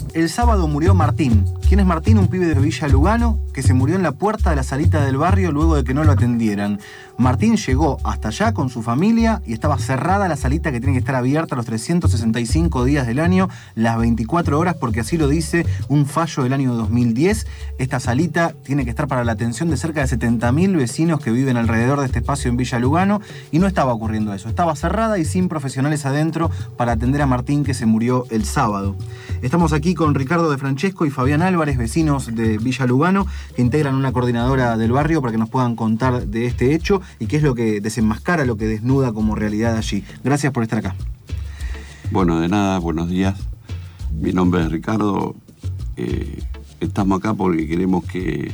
El sábado murió Martín. ¿Quién es Martín? Un pibe de Villa Lugano que se murió en la puerta de la salita del barrio luego de que no lo atendieran. Martín llegó hasta allá con su familia y estaba cerrada la salita que tiene que estar abierta los 365 días del año, las 24 horas, porque así lo dice un fallo del año 2010. Esta salita tiene que estar para la atención de cerca de 70.000 vecinos que viven alrededor de este espacio en Villa Lugano, y no estaba ocurriendo eso. Estaba cerrada y sin profesionales adentro para atender a Martín, que se murió el sábado. Estamos aquí con Ricardo de Francesco y Fabián Álvarez, vecinos de Villa Lugano, que integran una coordinadora del barrio para que nos puedan contar de este hecho y qué es lo que desenmascara, lo que desnuda como realidad allí. Gracias por estar acá. Bueno, de nada, buenos días. Mi nombre es Ricardo. Estamos acá porque queremos que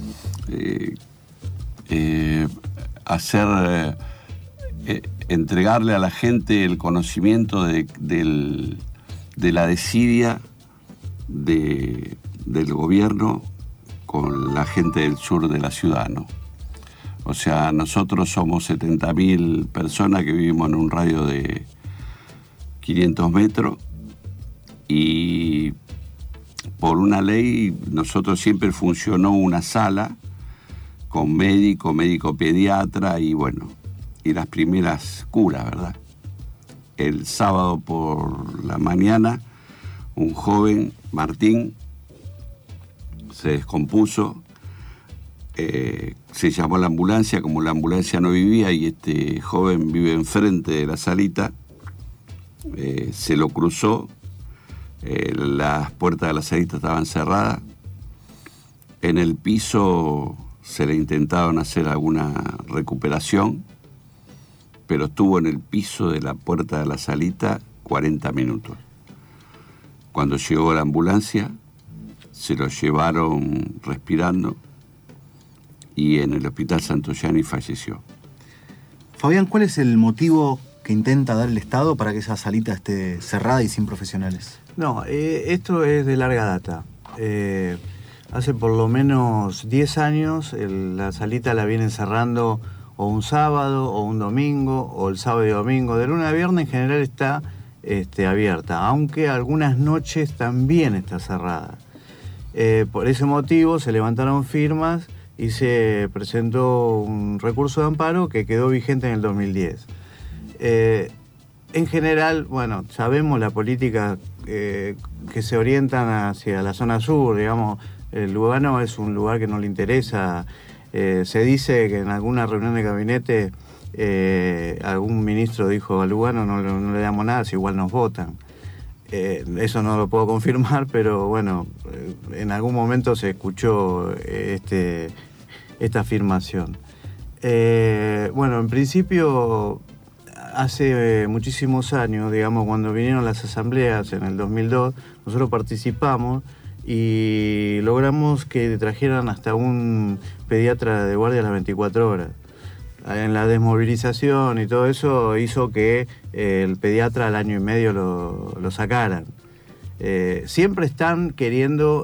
entregarle a la gente el conocimiento de la desidia del gobierno con la gente del sur de la ciudad, ¿no? O sea, nosotros somos 70.000 personas que vivimos en un radio de 500 metros y por una ley nosotros siempre funcionó una sala con médico pediatra y bueno, y las primeras curas, ¿verdad? El sábado por la mañana, un joven, Martín, se descompuso, se llamó a la ambulancia, como la ambulancia no vivía y este joven vive enfrente de la salita, se lo cruzó, las puertas de la salita estaban cerradas, en el piso se le intentaron hacer alguna recuperación, pero estuvo en el piso de la puerta de la salita 40 minutos. Cuando llegó la ambulancia, se lo llevaron respirando y en el Hospital Santoyani falleció. Fabián, ¿cuál es el motivo que intenta dar el Estado para que esa salita esté cerrada y sin profesionales? No, esto es de larga data. Hace por lo menos 10 años la salita la vienen cerrando o un sábado o un domingo o el sábado y domingo. De lunes a viernes en general está abierta, aunque algunas noches también está cerrada. Por ese motivo se levantaron firmas y se presentó un recurso de amparo que quedó vigente en el 2010. En general, bueno, sabemos la política que se orientan hacia la zona sur, digamos. El Lugano es un lugar que no le interesa. Se dice que en alguna reunión de gabinete algún ministro dijo: a Lugano no le damos nada, si igual nos votan. Eso no lo puedo confirmar, pero bueno, en algún momento se escuchó esta afirmación. Bueno, en principio, hace muchísimos años, digamos, cuando vinieron las asambleas en el 2002, nosotros participamos y logramos que trajeran hasta un pediatra de guardia a las 24 horas. En la desmovilización y todo eso hizo que el pediatra al año y medio lo sacaran. Siempre están queriendo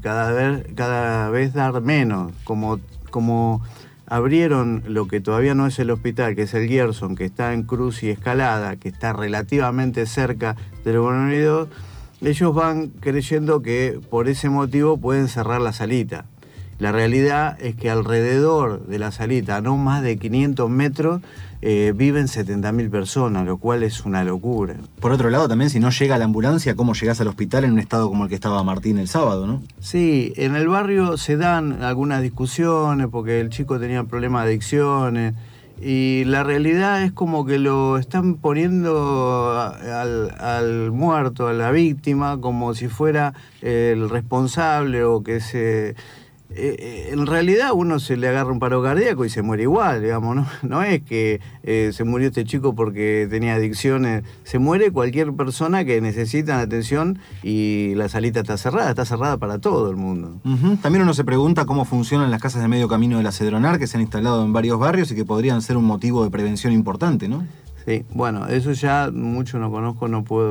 cada vez dar menos, como abrieron lo que todavía no es el hospital, que es el Gerson, que está en Cruz y Escalada, que está relativamente cerca del Lugano Unido. Ellos van creyendo que por ese motivo pueden cerrar la salita. La realidad es que alrededor de la salita, a no más de 500 metros, viven 70.000 personas, lo cual es una locura. Por otro lado, también, si no llega la ambulancia, ¿cómo llegás al hospital en un estado como el que estaba Martín el sábado, no? Sí, en el barrio se dan algunas discusiones porque el chico tenía problemas de adicciones y la realidad es como que lo están poniendo al muerto, a la víctima, como si fuera el responsable o que se... en realidad uno se le agarra un paro cardíaco y se muere igual, digamos, no es que se murió este chico porque tenía adicciones, se muere cualquier persona que necesita atención y la salita está cerrada para todo el mundo. Uh-huh. También uno se pregunta cómo funcionan las casas de medio camino de la Cedronar, que se han instalado en varios barrios y que podrían ser un motivo de prevención importante, ¿no? Sí, bueno, eso ya mucho no conozco,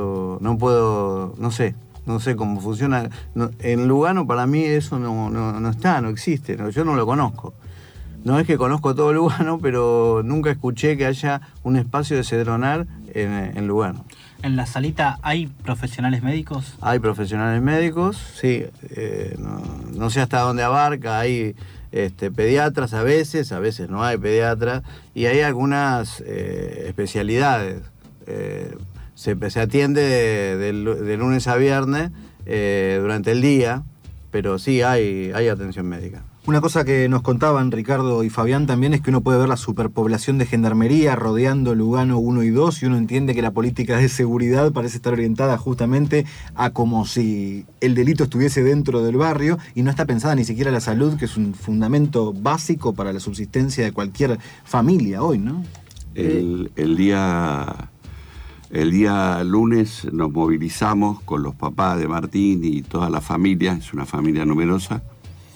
no sé cómo funciona. En Lugano para mí eso no existe, yo no lo conozco. No es que conozco todo Lugano, pero nunca escuché que haya un espacio de Cedronar en Lugano. ¿En la salita hay profesionales médicos? Hay profesionales médicos, sí, no sé hasta dónde abarca, hay pediatras a veces no hay pediatras, y hay algunas especialidades. Se atiende de lunes a viernes durante el día, pero sí hay atención médica. Una cosa que nos contaban Ricardo y Fabián también es que uno puede ver la superpoblación de gendarmería rodeando Lugano 1 y 2 y uno entiende que la política de seguridad parece estar orientada justamente a como si el delito estuviese dentro del barrio y no está pensada ni siquiera la salud, que es un fundamento básico para la subsistencia de cualquier familia hoy, ¿no? El día lunes nos movilizamos con los papás de Martín y toda la familia, es una familia numerosa.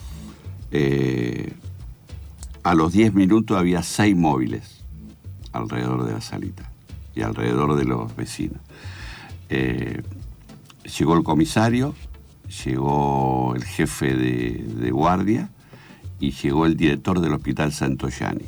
A los 10 minutos había 6 móviles alrededor de la salita y alrededor de los vecinos. Llegó el comisario, llegó el jefe de guardia y llegó el director del Hospital Santoyani.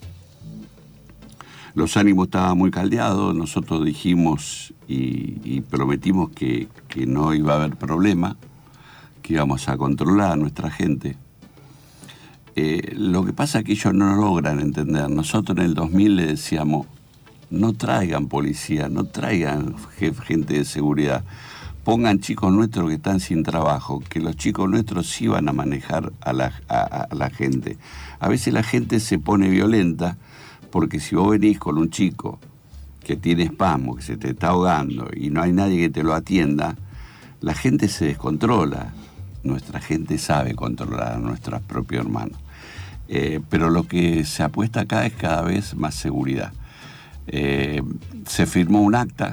Los ánimos estaban muy caldeados, nosotros dijimos y prometimos que no iba a haber problema, que íbamos a controlar a nuestra gente. Lo que pasa es que ellos no logran entender. Nosotros en el 2000 le decíamos, no traigan policía, no traigan gente de seguridad, pongan chicos nuestros que están sin trabajo, que los chicos nuestros sí van a manejar a la gente. A veces la gente se pone violenta porque si vos venís con un chico que tiene espasmo, que se te está ahogando y no hay nadie que te lo atienda, la gente se descontrola. Nuestra gente sabe controlar a nuestros propios hermanos. Pero lo que se apuesta acá es cada vez más seguridad. Se firmó un acta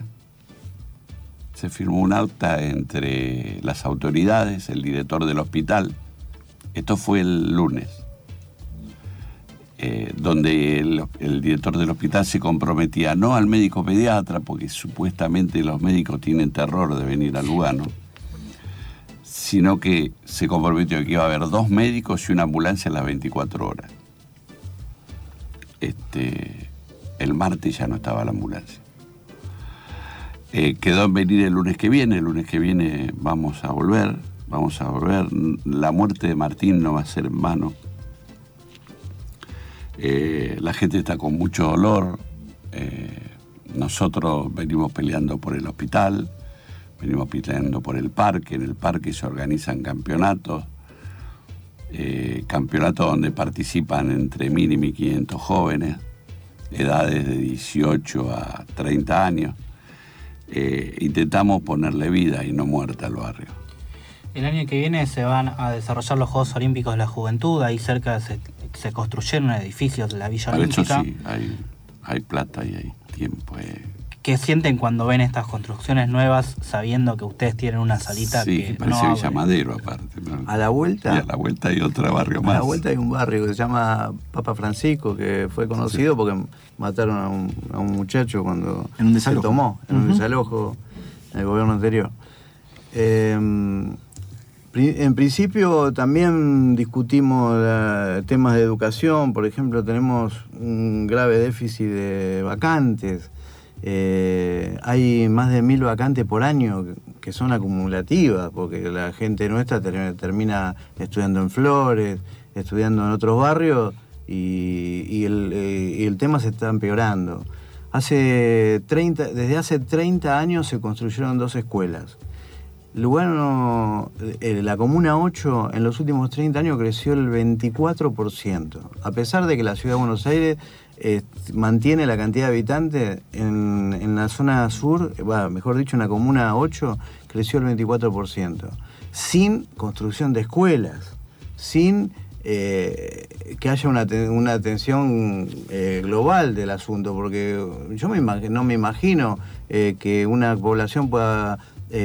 entre las autoridades, el director del hospital. Esto fue el lunes, donde el director del hospital se comprometía no al médico pediatra, porque supuestamente los médicos tienen terror de venir a Lugano, sino que se comprometió que iba a haber 2 médicos y una ambulancia en las 24 horas. El martes ya no estaba la ambulancia. Quedó en venir el lunes que viene vamos a volver. La muerte de Martín no va a ser en vano. La gente está con mucho dolor. Nosotros venimos peleando por el hospital, venimos peleando por el parque. En el parque se organizan campeonatos donde participan entre 1.000 y 1.500 jóvenes, edades de 18 a 30 años. Intentamos ponerle vida y no muerte al barrio. El año que viene se van a desarrollar los Juegos Olímpicos de la Juventud. Ahí cerca se construyeron edificios de la Villa Olímpica. Para eso sí, hay plata y hay tiempo. ¿Qué sienten cuando ven estas construcciones nuevas, sabiendo que ustedes tienen una salita que parece no Villa Madero aparte, ¿no? A la vuelta. Y a la vuelta hay otro barrio más. A la vuelta hay un barrio que se llama Papa Francisco, que fue conocido porque mataron a un muchacho cuando en un desalojo. Se tomó, en un desalojo en el gobierno anterior. En principio también discutimos temas de educación. Por ejemplo, tenemos un grave déficit de vacantes. Hay más de 1.000 vacantes por año que son acumulativas, porque la gente nuestra termina estudiando en Flores, estudiando en otros barrios, y el tema se está empeorando. Desde hace 30 años se construyeron 2 escuelas. Lugano, la Comuna 8, en los últimos 30 años creció el 24%, a pesar de que la Ciudad de Buenos Aires mantiene la cantidad de habitantes. En la zona sur, mejor dicho, en la Comuna 8, creció el 24%, sin construcción de escuelas, sin que haya una atención global del asunto, porque yo no me imagino que una población pueda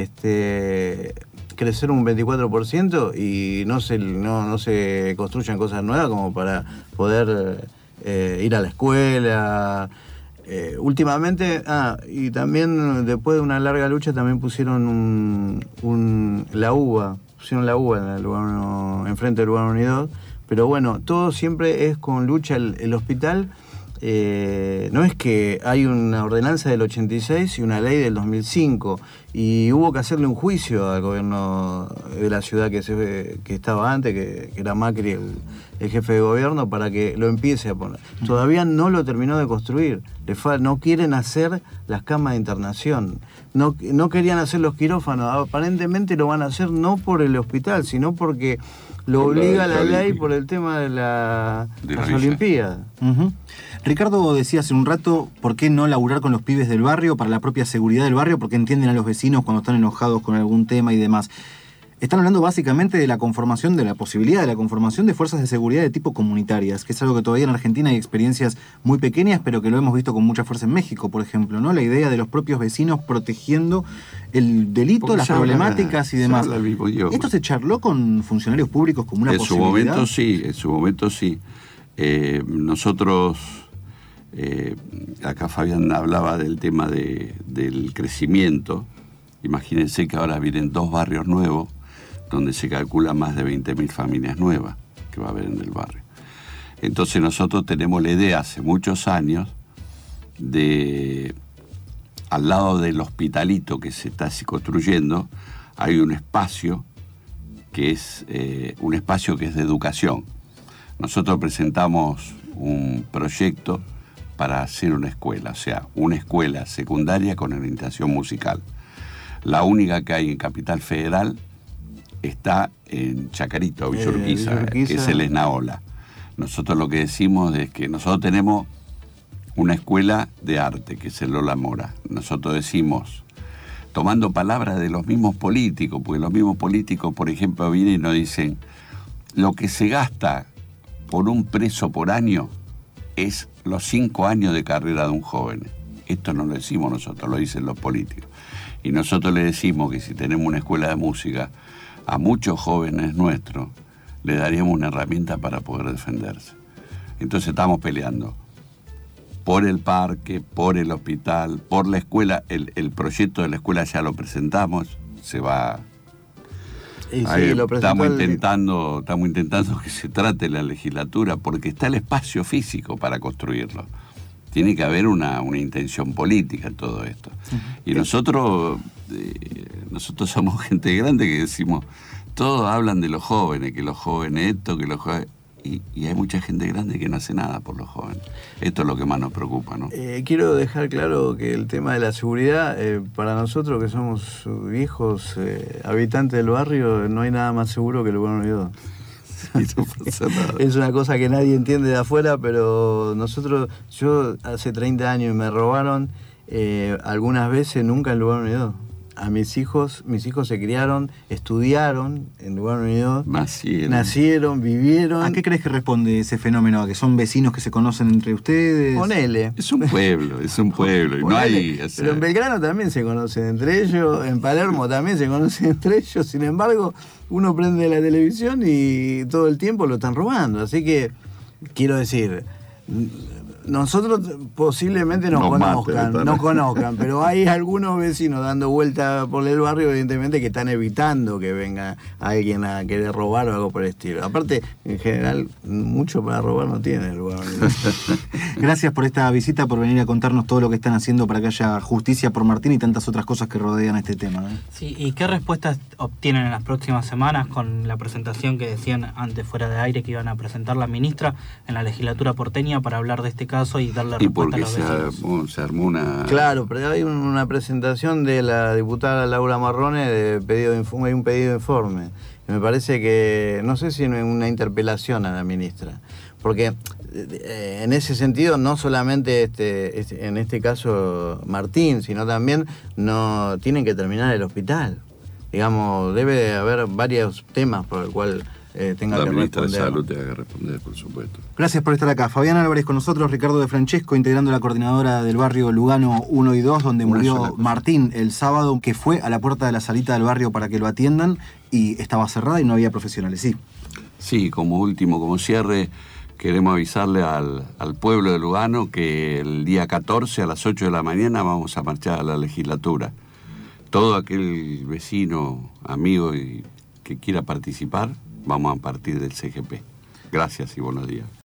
crecer un 24% y no se construyan cosas nuevas como para poder ir a la escuela. Últimamente, y también después de una larga lucha también pusieron la UBA enfrente del Lugano Unido, pero bueno, todo siempre es con lucha. El hospital no es que hay una ordenanza del 86 y una ley del 2005, y hubo que hacerle un juicio al gobierno de la ciudad que estaba antes, que era Macri el jefe de gobierno, para que lo empiece a poner. Todavía no lo terminó de construir. No quieren hacer las camas de internación, no querían hacer los quirófanos. Aparentemente lo van a hacer no por el hospital, sino porque lo obliga la ley por el tema de las Olimpiadas. Ricardo decía hace un rato, ¿por qué no laburar con los pibes del barrio para la propia seguridad del barrio? Porque entienden a los vecinos cuando están enojados con algún tema y demás. Están hablando básicamente de la conformación, de la posibilidad de la conformación de fuerzas de seguridad de tipo comunitarias, que es algo que todavía en Argentina hay experiencias muy pequeñas, pero que lo hemos visto con mucha fuerza en México, por ejemplo, ¿no? La idea de los propios vecinos protegiendo el delito, porque las problemáticas y demás. ¿Esto se charló con funcionarios públicos como una posibilidad? En su momento sí. Nosotros, acá Fabián hablaba del tema del crecimiento. Imagínense que ahora vienen 2 barrios nuevos, donde se calcula más de 20.000 familias nuevas que va a haber en el barrio. Entonces nosotros tenemos la idea hace muchos años de, al lado del hospitalito que se está construyendo, hay un espacio que es de educación. Nosotros presentamos un proyecto para hacer una escuela, o sea, una escuela secundaria con orientación musical. La única que hay en Capital Federal está en Chacarito, Villa Urquiza, que es el Esnaola. Nosotros lo que decimos es que nosotros tenemos una escuela de arte, que es el Lola Mora. Nosotros decimos, tomando palabras de los mismos políticos, porque los mismos políticos, por ejemplo, vienen y nos dicen, lo que se gasta por un preso por año es los 5 años de carrera de un joven. Esto no lo decimos nosotros, lo dicen los políticos. Y nosotros le decimos que si tenemos una escuela de música, a muchos jóvenes nuestros le daríamos una herramienta para poder defenderse. Entonces estamos peleando por el parque, por el hospital, por la escuela. El proyecto de la escuela ya lo presentamos, se va... Estamos intentando que se trate la legislatura, porque está el espacio físico para construirlo. Tiene que haber una intención política en todo esto. Y nosotros somos gente grande que decimos, todos hablan de los jóvenes, que los jóvenes esto, que los jóvenes... Y hay mucha gente grande que no hace nada por los jóvenes. Esto es lo que más nos preocupa, ¿no? Quiero dejar claro que el tema de la seguridad, para nosotros que somos viejos habitantes del barrio, no hay nada más seguro que el Lugarno Unido. Es una cosa que nadie entiende de afuera, pero yo hace 30 años me robaron algunas veces, nunca en Lugarno Unido. A mis hijos se criaron, estudiaron en Lugarno Unido, nacieron, vivieron. ¿A qué crees que responde ese fenómeno? ¿A que son vecinos que se conocen entre ustedes? Ponele. Es un pueblo. Y no hay, pero en Belgrano también se conocen entre ellos, en Palermo también se conocen entre ellos, sin embargo, uno prende la televisión y todo el tiempo lo están robando. Así que, quiero decir, nosotros posiblemente nos conozcan, pero hay algunos vecinos dando vuelta por el barrio, evidentemente, que están evitando que venga alguien a querer robar o algo por el estilo. Aparte, en general, mucho para robar no tiene el lugar. Gracias por esta visita, por venir a contarnos todo lo que están haciendo para que haya justicia por Martín y tantas otras cosas que rodean este tema. Sí, ¿y qué respuestas obtienen en las próximas semanas con la presentación que decían antes fuera de aire que iban a presentar la ministra en la legislatura porteña para hablar de este caso y darle respuesta a los vecinos? Se armó una... Claro, pero hay una presentación de la diputada Laura Marrone de hay un pedido de informe. Me parece que, no sé si una interpelación a la ministra, porque en ese sentido no solamente en este caso Martín, sino también no tienen que terminar el hospital. Digamos, debe de haber varios temas por el cual tenga que responder. La ministra de Salud tenga que responder, por supuesto. Gracias por estar acá. Fabián Álvarez con nosotros, Ricardo de Francesco, integrando la coordinadora del barrio Lugano 1 y 2, donde murió Martín el sábado, que fue a la puerta de la salita del barrio para que lo atiendan y estaba cerrada y no había profesionales. Sí, como cierre, queremos avisarle al pueblo de Lugano que el día 14 a las 8 de la mañana vamos a marchar a la legislatura. Todo aquel vecino, amigo que quiera participar, vamos a partir del CGP. Gracias y buenos días.